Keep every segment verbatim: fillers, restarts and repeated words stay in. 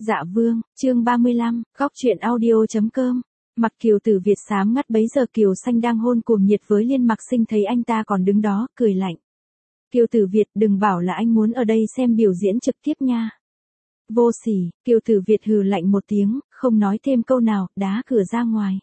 Dạ vương, chương ba mươi lăm, góc truyện audio.com. Mặc Kiều Tử Việt xám ngắt bấy giờ Kiều Xanh đang hôn cuồng nhiệt với Liên Mặc Sinh thấy anh ta còn đứng đó, cười lạnh. Kiều Tử Việt, đừng bảo là anh muốn ở đây xem biểu diễn trực tiếp nha. Vô sỉ, Kiều Tử Việt hừ lạnh một tiếng, không nói thêm câu nào, đá cửa ra ngoài.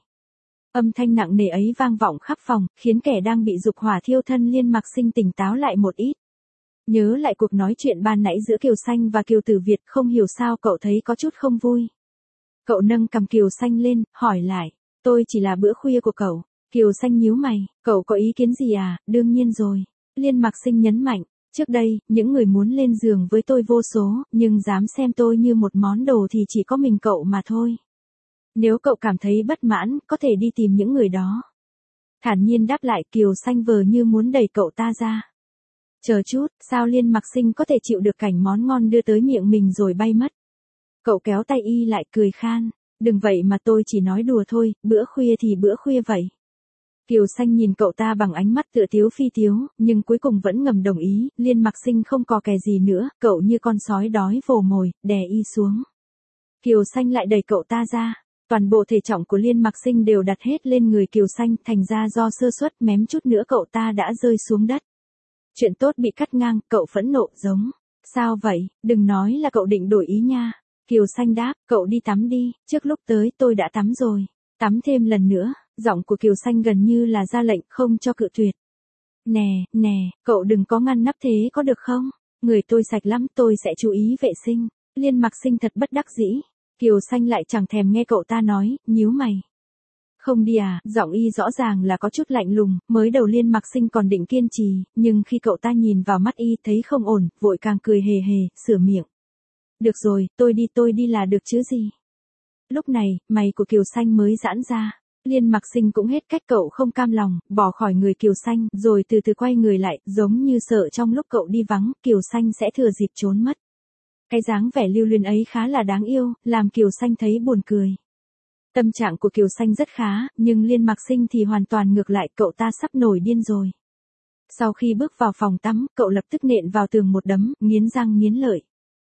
Âm thanh nặng nề ấy vang vọng khắp phòng, khiến kẻ đang bị dục hỏa thiêu thân Liên Mặc Sinh tỉnh táo lại một ít. Nhớ lại cuộc nói chuyện ban nãy giữa Kiều Xanh và Kiều Tử Việt, không hiểu sao cậu thấy có chút không vui. Cậu nâng cằm Kiều Xanh lên, hỏi lại, tôi chỉ là bữa khuya của cậu. Kiều Xanh nhíu mày, cậu có ý kiến gì à? Đương nhiên rồi. Liên Mặc Sinh nhấn mạnh, trước đây, những người muốn lên giường với tôi vô số, nhưng dám xem tôi như một món đồ thì chỉ có mình cậu mà thôi. Nếu cậu cảm thấy bất mãn, có thể đi tìm những người đó. Thản nhiên đáp lại, Kiều Xanh vờ như muốn đẩy cậu ta ra. Chờ chút, sao Liên Mặc Sinh có thể chịu được cảnh món ngon đưa tới miệng mình rồi bay mất? Cậu kéo tay y lại cười khan, đừng vậy mà, tôi chỉ nói đùa thôi, bữa khuya thì bữa khuya vậy. Kiều Xanh nhìn cậu ta bằng ánh mắt tựa tiếu phi tiếu, nhưng cuối cùng vẫn ngầm đồng ý. Liên Mặc Sinh không cò kè gì nữa, cậu như con sói đói vồ mồi, đè y xuống. Kiều Xanh lại đẩy cậu ta ra. Toàn bộ thể trọng của Liên Mặc Sinh đều đặt hết lên người Kiều Xanh, thành ra do sơ suất mém chút nữa cậu ta đã rơi xuống đất. Chuyện tốt bị cắt ngang, cậu phẫn nộ giống. Sao vậy, đừng nói là cậu định đổi ý nha. Kiều Xanh đáp, cậu đi tắm đi, trước lúc tới tôi đã tắm rồi. Tắm thêm lần nữa, giọng của Kiều Xanh gần như là ra lệnh không cho cự tuyệt. Nè, nè, cậu đừng có ngăn nắp thế có được không? Người tôi sạch lắm, tôi sẽ chú ý vệ sinh. Liên Mặc Sinh thật bất đắc dĩ. Kiều Xanh lại chẳng thèm nghe cậu ta nói, nhíu mày. Không đi à, giọng y rõ ràng là có chút lạnh lùng, mới đầu Liên Mặc Sinh còn định kiên trì, nhưng khi cậu ta nhìn vào mắt y thấy không ổn, vội càng cười hề hề, sửa miệng. Được rồi, tôi đi tôi đi là được chứ gì. Lúc này, mày của Kiều Xanh mới giãn ra. Liên Mặc Sinh cũng hết cách, cậu không cam lòng, bỏ khỏi người Kiều Xanh, rồi từ từ quay người lại, giống như sợ trong lúc cậu đi vắng, Kiều Xanh sẽ thừa dịp trốn mất. Cái dáng vẻ lưu luyến ấy khá là đáng yêu, làm Kiều Xanh thấy buồn cười. Tâm trạng của Kiều Xanh rất khá, nhưng Liên Mặc Sinh thì hoàn toàn ngược lại, cậu ta sắp nổi điên rồi. Sau khi bước vào phòng tắm, cậu lập tức nện vào tường một đấm, nghiến răng nghiến lợi.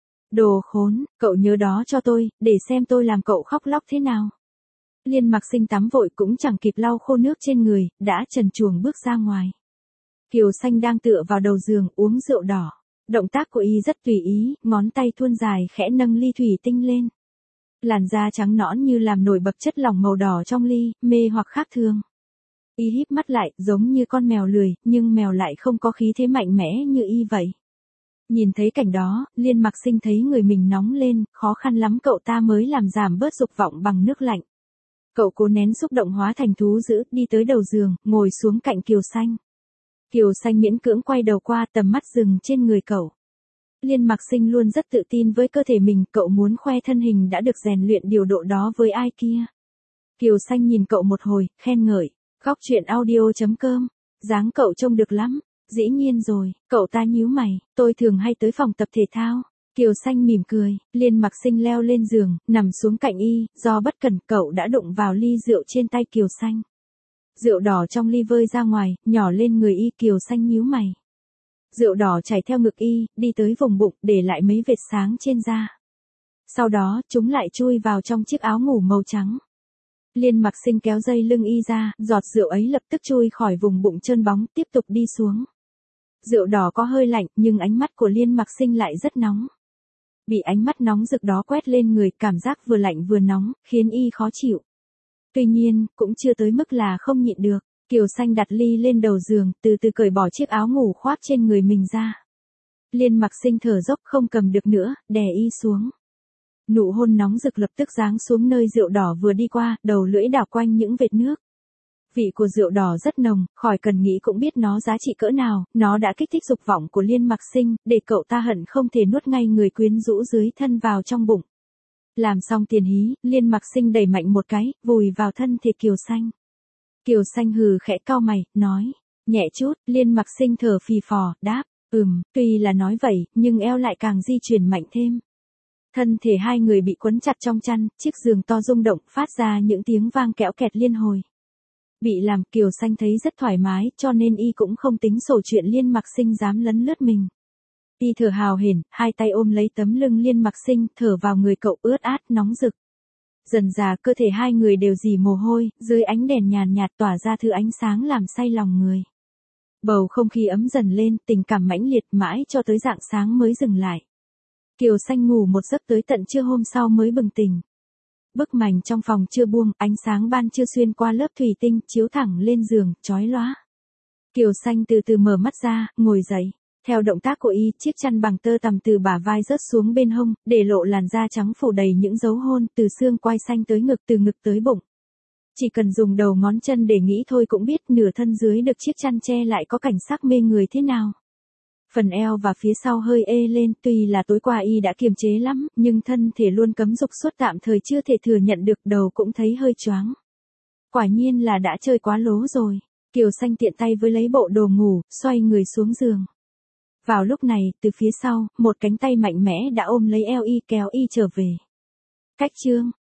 Đồ khốn, cậu nhớ đó cho tôi, để xem tôi làm cậu khóc lóc thế nào. Liên Mặc Sinh tắm vội cũng chẳng kịp lau khô nước trên người, đã trần truồng bước ra ngoài. Kiều Xanh đang tựa vào đầu giường uống rượu đỏ. Động tác của y rất tùy ý, ngón tay thuôn dài khẽ nâng ly thủy tinh lên. Làn da trắng nõn như làm nổi bật chất lỏng màu đỏ trong ly, mê hoặc khác thường. Y híp mắt lại, giống như con mèo lười, nhưng mèo lại không có khí thế mạnh mẽ như y vậy. Nhìn thấy cảnh đó, Liên Mặc Sinh thấy người mình nóng lên, khó khăn lắm cậu ta mới làm giảm bớt dục vọng bằng nước lạnh. Cậu cố nén xúc động hóa thành thú dữ, đi tới đầu giường, ngồi xuống cạnh Kiều Xanh. Kiều Xanh miễn cưỡng quay đầu qua, tầm mắt dừng trên người cậu. Liên Mặc Sinh luôn rất tự tin với cơ thể mình, cậu muốn khoe thân hình đã được rèn luyện điều độ đó với ai kia. Kiều Xanh nhìn cậu một hồi, khen ngợi, góc truyện audio.com, dáng cậu trông được lắm. Dĩ nhiên rồi, cậu ta nhíu mày, tôi thường hay tới phòng tập thể thao. Kiều Xanh mỉm cười, Liên Mặc Sinh leo lên giường, nằm xuống cạnh y, do bất cẩn cậu đã đụng vào ly rượu trên tay Kiều Xanh. Rượu đỏ trong ly vơi ra ngoài, nhỏ lên người y. Kiều Xanh nhíu mày. Rượu đỏ chảy theo ngực y, đi tới vùng bụng, để lại mấy vệt sáng trên da. Sau đó, chúng lại chui vào trong chiếc áo ngủ màu trắng. Liên Mặc Sinh kéo dây lưng y ra, giọt rượu ấy lập tức chui khỏi vùng bụng trơn bóng, tiếp tục đi xuống. Rượu đỏ có hơi lạnh, nhưng ánh mắt của Liên Mặc Sinh lại rất nóng. Bị ánh mắt nóng rực đó quét lên người, cảm giác vừa lạnh vừa nóng, khiến y khó chịu. Tuy nhiên, cũng chưa tới mức là không nhịn được. Kiều Xanh đặt ly lên đầu giường, từ từ cởi bỏ chiếc áo ngủ khoác trên người mình ra. Liên Mặc Sinh thở dốc không cầm được nữa, đè y xuống. Nụ hôn nóng rực lập tức giáng xuống nơi rượu đỏ vừa đi qua, đầu lưỡi đảo quanh những vệt nước. Vị của rượu đỏ rất nồng, khỏi cần nghĩ cũng biết nó giá trị cỡ nào, nó đã kích thích dục vọng của Liên Mặc Sinh, để cậu ta hận không thể nuốt ngay người quyến rũ dưới thân vào trong bụng. Làm xong tiền hí, Liên Mặc Sinh đẩy mạnh một cái, vùi vào thân thể Kiều Xanh. Kiều Xanh hừ khẽ cau mày, nói, nhẹ chút. Liên Mặc Sinh thở phì phò, đáp, ừm, tuy là nói vậy, nhưng eo lại càng di chuyển mạnh thêm. Thân thể hai người bị quấn chặt trong chăn, chiếc giường to rung động, phát ra những tiếng vang kẽo kẹt liên hồi. Bị làm, Kiều Xanh thấy rất thoải mái, cho nên y cũng không tính sổ chuyện Liên Mặc Sinh dám lấn lướt mình. Y thở hào hển, hai tay ôm lấy tấm lưng Liên Mặc Sinh, thở vào người cậu ướt át nóng rực. Dần dà cơ thể hai người đều rỉ mồ hôi, dưới ánh đèn nhàn nhạt tỏa ra thứ ánh sáng làm say lòng người. Bầu không khí ấm dần lên, tình cảm mãnh liệt mãi cho tới rạng sáng mới dừng lại. Kiều Xanh ngủ một giấc tới tận trưa hôm sau mới bừng tỉnh. Bức mành trong phòng chưa buông, ánh sáng ban trưa xuyên qua lớp thủy tinh, chiếu thẳng lên giường, chói lóa. Kiều Xanh từ từ mở mắt ra, ngồi dậy. Theo động tác của y, chiếc chăn bằng tơ tằm từ bả vai rớt xuống bên hông, để lộ làn da trắng phủ đầy những dấu hôn, từ xương quai xanh tới ngực, từ ngực tới bụng. Chỉ cần dùng đầu ngón chân để nghĩ thôi cũng biết nửa thân dưới được chiếc chăn che lại có cảnh sắc mê người thế nào. Phần eo và phía sau hơi ê lên, tuy là tối qua y đã kiềm chế lắm, nhưng thân thể luôn cấm dục suốt tạm thời chưa thể thừa nhận được, đầu cũng thấy hơi choáng. Quả nhiên là đã chơi quá lố rồi. Kiều Xanh tiện tay với lấy bộ đồ ngủ, xoay người xuống giường. Vào lúc này, từ phía sau, một cánh tay mạnh mẽ đã ôm lấy eo y kéo y trở về. Cách chương